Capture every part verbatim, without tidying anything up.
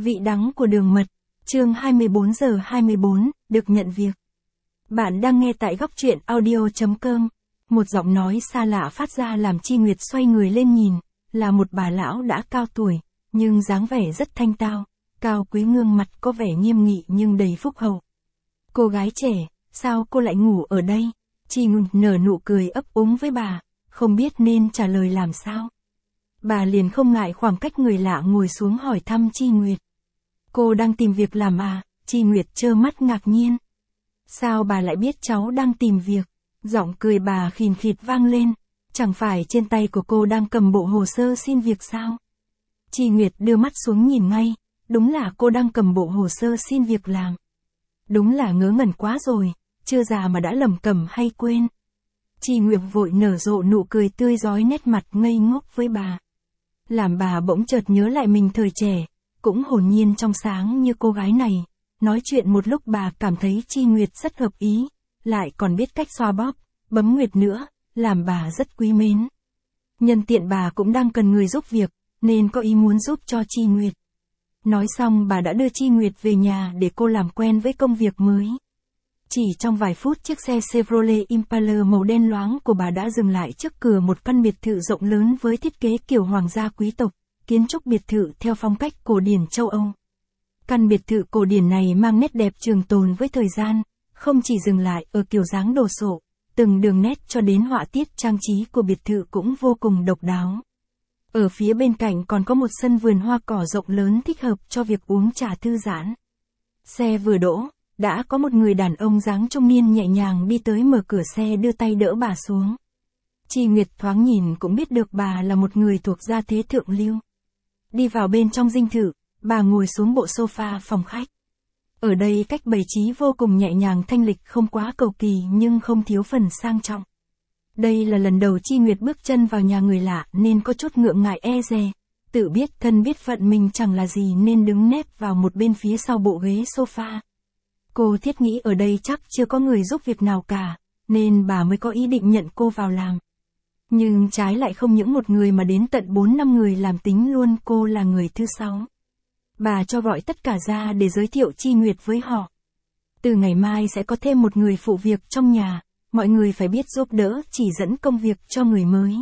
Vị đắng của đường mật, chương hai mươi bốn giờ hai mươi bốn, được nhận việc. Bạn đang nghe tại góc truyện audio.com. Một giọng nói xa lạ phát ra làm Chi Nguyệt xoay người lên nhìn, là một bà lão đã cao tuổi, nhưng dáng vẻ rất thanh tao, cao quý gương mặt có vẻ nghiêm nghị nhưng đầy phúc hậu. Cô gái trẻ, sao cô lại ngủ ở đây? Chi Nguyệt nở nụ cười ấp úng với bà, không biết nên trả lời làm sao. Bà liền không ngại khoảng cách người lạ ngồi xuống hỏi thăm Chi Nguyệt. Cô đang tìm việc làm à? Chi Nguyệt trơ mắt ngạc nhiên. Sao bà lại biết cháu đang tìm việc? Giọng cười bà khìn khịt vang lên. Chẳng phải trên tay của cô đang cầm bộ hồ sơ xin việc sao? Chi Nguyệt đưa mắt xuống nhìn ngay. Đúng là cô đang cầm bộ hồ sơ xin việc làm. Đúng là ngớ ngẩn quá rồi, chưa già mà đã lầm cầm hay quên. Chi Nguyệt vội nở rộ nụ cười tươi rói nét mặt ngây ngốc với bà. Làm bà bỗng chợt nhớ lại mình thời trẻ, cũng hồn nhiên trong sáng như cô gái này. Nói chuyện một lúc bà cảm thấy Chi Nguyệt rất hợp ý, lại còn biết cách xoa bóp, bấm nguyệt nữa, làm bà rất quý mến. Nhân tiện bà cũng đang cần người giúp việc, nên có ý muốn giúp cho Chi Nguyệt. Nói xong bà đã đưa Chi Nguyệt về nhà để cô làm quen với công việc mới. Chỉ trong vài phút chiếc xe Chevrolet Impala màu đen loáng của bà đã dừng lại trước cửa một căn biệt thự rộng lớn với thiết kế kiểu hoàng gia quý tộc, kiến trúc biệt thự theo phong cách cổ điển châu Âu. Căn biệt thự cổ điển này mang nét đẹp trường tồn với thời gian, không chỉ dừng lại ở kiểu dáng đồ sộ, từng đường nét cho đến họa tiết trang trí của biệt thự cũng vô cùng độc đáo. Ở phía bên cạnh còn có một sân vườn hoa cỏ rộng lớn thích hợp cho việc uống trà thư giãn. Xe vừa đỗ, đã có một người đàn ông dáng trung niên nhẹ nhàng đi tới mở cửa xe đưa tay đỡ bà xuống. Chi Nguyệt thoáng nhìn cũng biết được bà là một người thuộc gia thế thượng lưu. Đi vào bên trong dinh thự, bà ngồi xuống bộ sofa phòng khách. Ở đây cách bày trí vô cùng nhẹ nhàng thanh lịch, không quá cầu kỳ nhưng không thiếu phần sang trọng. Đây là lần đầu Chi Nguyệt bước chân vào nhà người lạ nên có chút ngượng ngại e dè, tự biết thân biết phận mình chẳng là gì nên đứng nép vào một bên phía sau bộ ghế sofa. Cô thiết nghĩ ở đây chắc chưa có người giúp việc nào cả, nên bà mới có ý định nhận cô vào làm. Nhưng trái lại không những một người mà đến tận bốn năm người làm tính luôn cô là người thứ sáu. Bà cho gọi tất cả ra để giới thiệu Chi Nguyệt với họ. Từ ngày mai sẽ có thêm một người phụ việc trong nhà, mọi người phải biết giúp đỡ chỉ dẫn công việc cho người mới.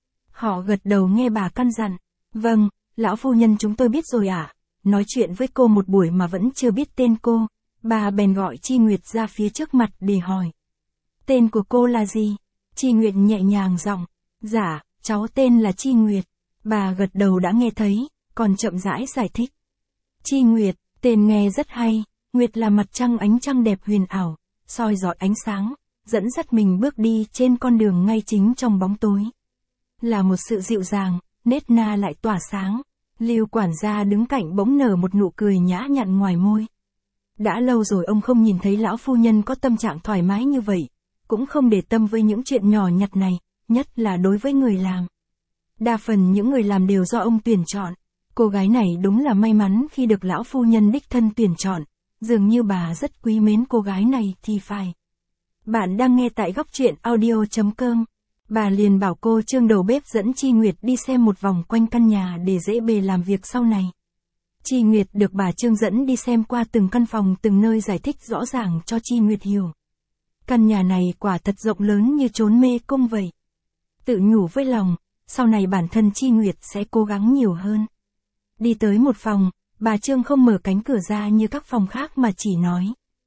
Họ gật đầu nghe bà căn dặn. Vâng, lão phu nhân chúng tôi biết rồi ạ. À. Nói chuyện với cô một buổi mà vẫn chưa biết tên cô. Bà bèn gọi Chi Nguyệt ra phía trước mặt để hỏi. Tên của cô là gì? Chi Nguyệt nhẹ nhàng giọng. Dạ, cháu tên là Chi Nguyệt. Bà gật đầu đã nghe thấy, còn chậm rãi giải thích. Chi Nguyệt, tên nghe rất hay. Nguyệt là mặt trăng, ánh trăng đẹp huyền ảo, soi rọi ánh sáng, dẫn dắt mình bước đi trên con đường ngay chính trong bóng tối. Là một sự dịu dàng, nết na lại tỏa sáng. Lưu quản gia đứng cạnh bỗng nở một nụ cười nhã nhặn ngoài môi. Đã lâu rồi ông không nhìn thấy lão phu nhân có tâm trạng thoải mái như vậy, cũng không để tâm với những chuyện nhỏ nhặt này, nhất là đối với người làm. Đa phần những người làm đều do ông tuyển chọn. Cô gái này đúng là may mắn khi được lão phu nhân đích thân tuyển chọn, dường như bà rất quý mến cô gái này thì phải. Bạn đang nghe tại góc truyện audio.com. Bà liền bảo cô Trương đầu bếp dẫn Chi Nguyệt đi xem một vòng quanh căn nhà để dễ bề làm việc sau này. Chi Nguyệt được bà Trương dẫn đi xem qua từng căn phòng, từng nơi, giải thích rõ ràng cho Chi Nguyệt hiểu. Căn nhà này quả thật rộng lớn như chốn mê cung vậy. Tự nhủ với lòng, sau này bản thân Chi Nguyệt sẽ cố gắng nhiều hơn. Đi tới một phòng, bà Trương không mở cánh cửa ra như các phòng khác mà chỉ nói.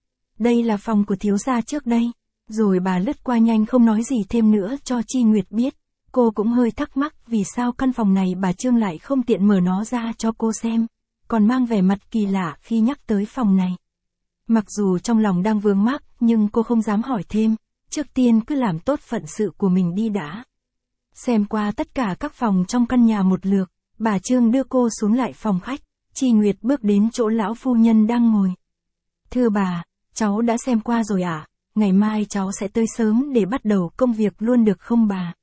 Đây là phòng của thiếu gia trước đây. Rồi bà lướt qua nhanh không nói gì thêm nữa cho Chi Nguyệt biết. Cô cũng hơi thắc mắc vì sao căn phòng này bà Trương lại không tiện mở nó ra cho cô xem, còn mang vẻ mặt kỳ lạ khi nhắc tới phòng này. Mặc dù trong lòng đang vướng mắc nhưng cô không dám hỏi thêm, trước tiên cứ làm tốt phận sự của mình đi đã. Xem qua tất cả các phòng trong căn nhà một lượt, bà Trương đưa cô xuống lại phòng khách. Chi Nguyệt bước đến chỗ lão phu nhân đang ngồi. Thưa bà, cháu đã xem qua rồi ạ. À? Ngày mai cháu sẽ tới sớm để bắt đầu công việc luôn được không bà?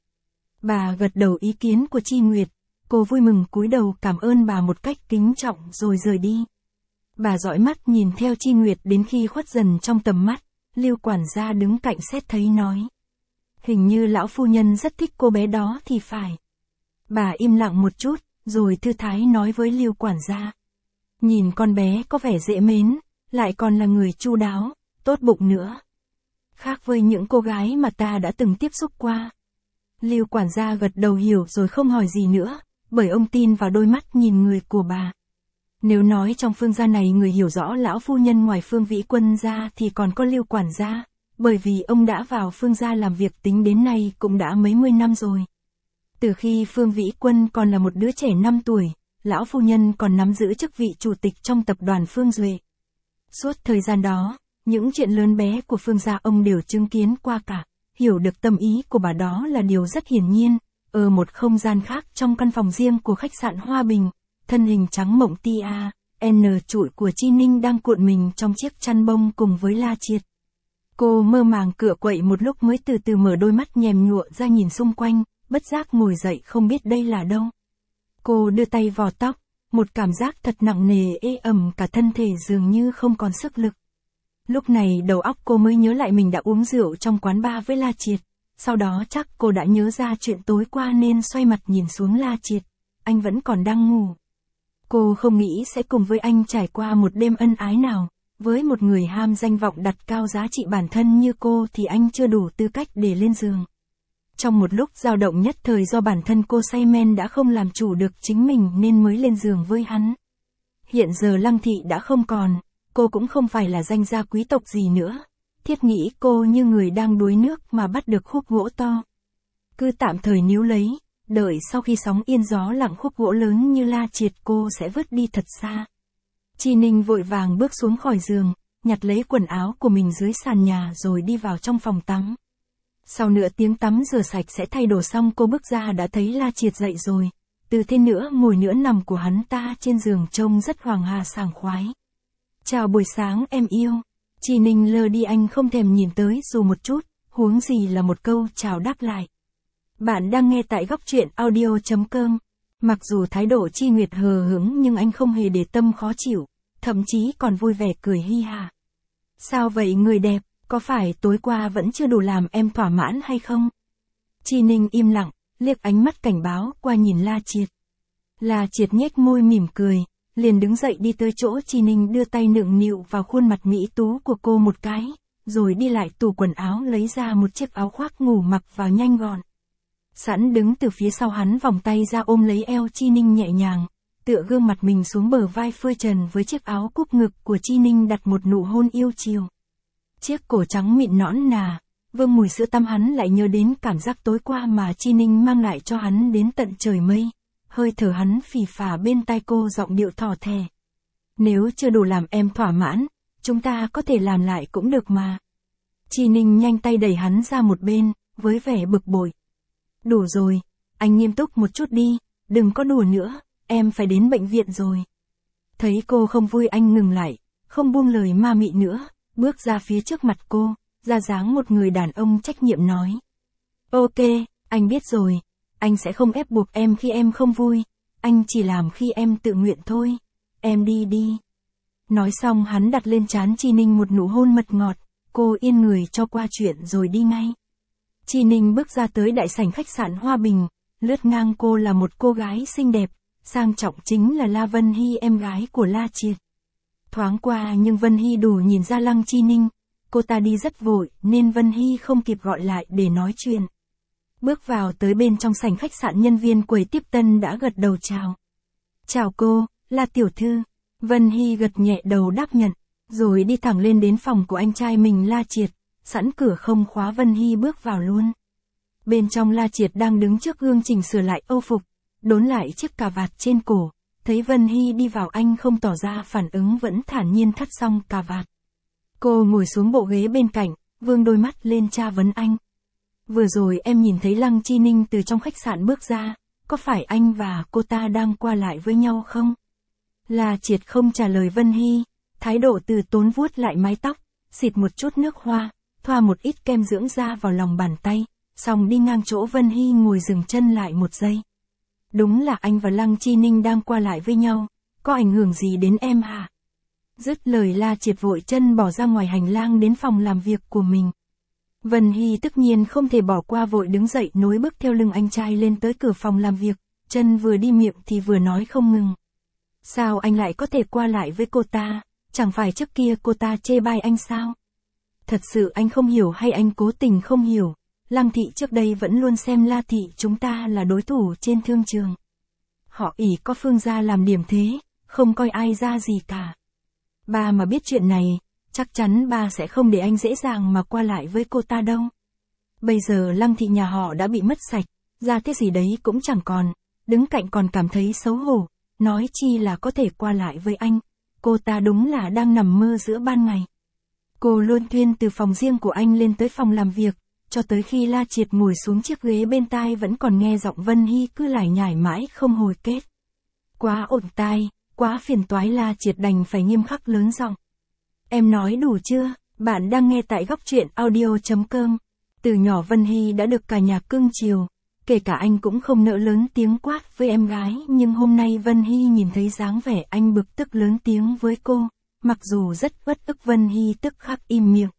Bà gật đầu ý kiến của Chi Nguyệt, cô vui mừng cúi đầu cảm ơn bà một cách kính trọng rồi rời đi. Bà dõi mắt nhìn theo Chi Nguyệt đến khi khuất dần trong tầm mắt, Lưu quản gia đứng cạnh xét thấy nói. Hình như lão phu nhân rất thích cô bé đó thì phải. Bà im lặng một chút, rồi thư thái nói với Lưu quản gia. Nhìn con bé có vẻ dễ mến, lại còn là người chu đáo, tốt bụng nữa. Khác với những cô gái mà ta đã từng tiếp xúc qua. Lưu quản gia gật đầu hiểu rồi không hỏi gì nữa, bởi ông tin vào đôi mắt nhìn người của bà. Nếu nói trong Phương gia này người hiểu rõ lão phu nhân ngoài Phương Vĩ Quân ra thì còn có Lưu quản gia, bởi vì ông đã vào Phương gia làm việc tính đến nay cũng đã mấy mươi năm rồi. Từ khi Phương Vĩ Quân còn là một đứa trẻ năm tuổi, lão phu nhân còn nắm giữ chức vị chủ tịch trong tập đoàn Phương Duệ. Suốt thời gian đó, những chuyện lớn bé của Phương gia ông đều chứng kiến qua cả, hiểu được tâm ý của bà đó là điều rất hiển nhiên. Ở một không gian khác trong căn phòng riêng của khách sạn Hoa Bình, thân hình trắng mộng tia, N trụi của Chi Ninh đang cuộn mình trong chiếc chăn bông cùng với La Triệt. Cô mơ màng cựa quậy một lúc mới từ từ mở đôi mắt nhèm nhụa ra nhìn xung quanh, bất giác ngồi dậy không biết đây là đâu. Cô đưa tay vò tóc, một cảm giác thật nặng nề ê ẩm cả thân thể dường như không còn sức lực. Lúc này đầu óc cô mới nhớ lại mình đã uống rượu trong quán bar với La Triệt. Sau đó chắc cô đã nhớ ra chuyện tối qua nên xoay mặt nhìn xuống La Triệt. Anh vẫn còn đang ngủ. Cô không nghĩ sẽ cùng với anh trải qua một đêm ân ái nào. Với một người ham danh vọng đặt cao giá trị bản thân như cô thì anh chưa đủ tư cách để lên giường. Trong một lúc dao động nhất thời do bản thân cô say men đã không làm chủ được chính mình nên mới lên giường với hắn. Hiện giờ Lăng Thị đã không còn, cô cũng không phải là danh gia quý tộc gì nữa. Thiết nghĩ cô như người đang đuối nước mà bắt được khúc gỗ to. Cứ tạm thời níu lấy, đợi sau khi sóng yên gió lặng khúc gỗ lớn như La Triệt cô sẽ vứt đi thật xa. Chi Ninh vội vàng bước xuống khỏi giường, nhặt lấy quần áo của mình dưới sàn nhà rồi đi vào trong phòng tắm. Sau nửa tiếng tắm rửa sạch sẽ thay đồ xong cô bước ra đã thấy La Triệt dậy rồi. Từ thế nữa ngồi nữa nằm của hắn ta trên giường trông rất hoàng hà sảng khoái. Chào buổi sáng em yêu. Chi Ninh lơ đi anh không thèm nhìn tới dù một chút, huống gì là một câu chào đáp lại. Bạn đang nghe tại góc truyện audio chấm com. Mặc dù thái độ Chi Nguyệt hờ hững nhưng anh không hề để tâm khó chịu, thậm chí còn vui vẻ cười hi hà. Sao vậy người đẹp, có phải tối qua vẫn chưa đủ làm em thỏa mãn hay không? Chi Ninh im lặng, liếc ánh mắt cảnh báo qua nhìn La Triệt. La Triệt nhếch môi mỉm cười, liền đứng dậy đi tới chỗ Chi Ninh đưa tay nựng nịu vào khuôn mặt mỹ tú của cô một cái, rồi đi lại tủ quần áo lấy ra một chiếc áo khoác ngủ mặc vào nhanh gọn. Sẵn đứng từ phía sau hắn vòng tay ra ôm lấy eo Chi Ninh nhẹ nhàng, tựa gương mặt mình xuống bờ vai phơi trần với chiếc áo cúp ngực của Chi Ninh đặt một nụ hôn yêu chiều. Chiếc cổ trắng mịn nõn nà, vương mùi sữa tắm hắn lại nhớ đến cảm giác tối qua mà Chi Ninh mang lại cho hắn đến tận trời mây. Hơi thở hắn phì phà bên tai cô giọng điệu thỏ thẻ. Nếu chưa đủ làm em thỏa mãn, chúng ta có thể làm lại cũng được mà. Chi Ninh nhanh tay đẩy hắn ra một bên, với vẻ bực bội. Đủ rồi, anh nghiêm túc một chút đi, đừng có đùa nữa, em phải đến bệnh viện rồi. Thấy cô không vui anh ngừng lại, không buông lời ma mị nữa, bước ra phía trước mặt cô, ra dáng một người đàn ông trách nhiệm nói. Ok, anh biết rồi. Anh sẽ không ép buộc em khi em không vui, anh chỉ làm khi em tự nguyện thôi. Em đi đi. Nói xong hắn đặt lên trán Chi Ninh một nụ hôn mật ngọt, cô yên người cho qua chuyện rồi đi ngay. Chi Ninh bước ra tới đại sảnh khách sạn Hoa Bình, lướt ngang cô là một cô gái xinh đẹp, sang trọng chính là La Vân Hy em gái của La Triệt. Thoáng qua nhưng Vân Hy đủ nhìn ra Lăng Chi Ninh, cô ta đi rất vội nên Vân Hy không kịp gọi lại để nói chuyện. Bước vào tới bên trong sảnh khách sạn nhân viên quầy tiếp tân đã gật đầu chào. Chào cô, là tiểu thư. Vân Hy gật nhẹ đầu đáp nhận, rồi đi thẳng lên đến phòng của anh trai mình La Triệt, sẵn cửa không khóa Vân Hy bước vào luôn. Bên trong La Triệt đang đứng trước gương chỉnh sửa lại âu phục, đốn lại chiếc cà vạt trên cổ, thấy Vân Hy đi vào anh không tỏ ra phản ứng vẫn thản nhiên thắt xong cà vạt. Cô ngồi xuống bộ ghế bên cạnh, vương đôi mắt lên tra vấn anh. Vừa rồi em nhìn thấy Lăng Chi Ninh từ trong khách sạn bước ra, có phải anh và cô ta đang qua lại với nhau không? La Triệt không trả lời Vân Hy, thái độ từ tốn vuốt lại mái tóc, xịt một chút nước hoa, thoa một ít kem dưỡng da vào lòng bàn tay, xong đi ngang chỗ Vân Hy ngồi dừng chân lại một giây. Đúng là anh và Lăng Chi Ninh đang qua lại với nhau, có ảnh hưởng gì đến em hả? Dứt lời La Triệt vội chân bỏ ra ngoài hành lang đến phòng làm việc của mình. Vân Hy tất nhiên không thể bỏ qua vội đứng dậy nối bước theo lưng anh trai lên tới cửa phòng làm việc, chân vừa đi miệng thì vừa nói không ngừng. Sao anh lại có thể qua lại với cô ta, chẳng phải trước kia cô ta chê bai anh sao? Thật sự anh không hiểu hay anh cố tình không hiểu, Lăng Thị trước đây vẫn luôn xem La Thị chúng ta là đối thủ trên thương trường. Họ ỷ có Phương gia làm điểm thế, không coi ai ra gì cả. Ba mà biết chuyện này, chắc chắn ba sẽ không để anh dễ dàng mà qua lại với cô ta đâu. Bây giờ Lăng Thị nhà họ đã bị mất sạch, ra thế gì đấy cũng chẳng còn, đứng cạnh còn cảm thấy xấu hổ, nói chi là có thể qua lại với anh. Cô ta đúng là đang nằm mơ giữa ban ngày. Cô luôn thuyên từ phòng riêng của anh lên tới phòng làm việc, cho tới khi La Triệt ngồi xuống chiếc ghế bên tai vẫn còn nghe giọng Vân Hy cứ lải nhải mãi không hồi kết. Quá ổn tai, quá phiền toái, La Triệt đành phải nghiêm khắc lớn giọng. Em nói đủ chưa, bạn đang nghe tại góc truyện audio chấm com. Từ nhỏ Vân Hy đã được cả nhà cưng chiều, kể cả anh cũng không nỡ lớn tiếng quát với em gái, nhưng hôm nay Vân Hy nhìn thấy dáng vẻ anh bực tức lớn tiếng với cô, mặc dù rất uất ức Vân Hy tức khắc im miệng.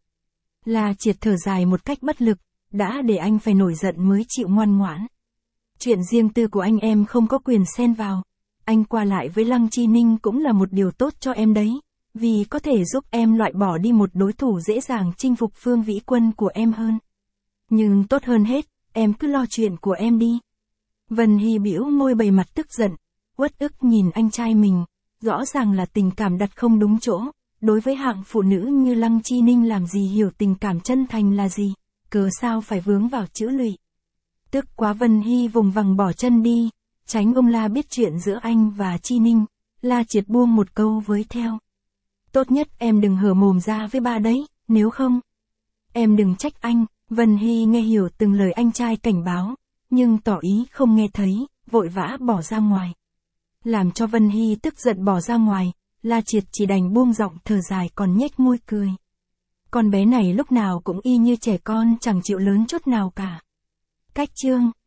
La Triệt thở dài một cách bất lực, đã để anh phải nổi giận mới chịu ngoan ngoãn. Chuyện riêng tư của anh em không có quyền xen vào, anh qua lại với Lăng Chi Ninh cũng là một điều tốt cho em đấy, vì có thể giúp em loại bỏ đi một đối thủ dễ dàng chinh phục Phương Vĩ Quân của em hơn. Nhưng tốt hơn hết, em cứ lo chuyện của em đi. Vân Hy bĩu môi bày mặt tức giận, uất ức nhìn anh trai mình, rõ ràng là tình cảm đặt không đúng chỗ, đối với hạng phụ nữ như Lăng Chi Ninh làm gì hiểu tình cảm chân thành là gì, cớ sao phải vướng vào chữ lụy. Tức quá Vân Hy vùng vằng bỏ chân đi, tránh ông La biết chuyện giữa anh và Chi Ninh. La Triệt buông một câu với theo. Tốt nhất em đừng hở mồm ra với ba đấy, nếu không, em đừng trách anh. Vân Hy nghe hiểu từng lời anh trai cảnh báo, nhưng tỏ ý không nghe thấy, vội vã bỏ ra ngoài. Làm cho Vân Hy tức giận bỏ ra ngoài, La Triệt chỉ đành buông giọng thở dài còn nhếch môi cười. Con bé này lúc nào cũng y như trẻ con chẳng chịu lớn chút nào cả. Cách chương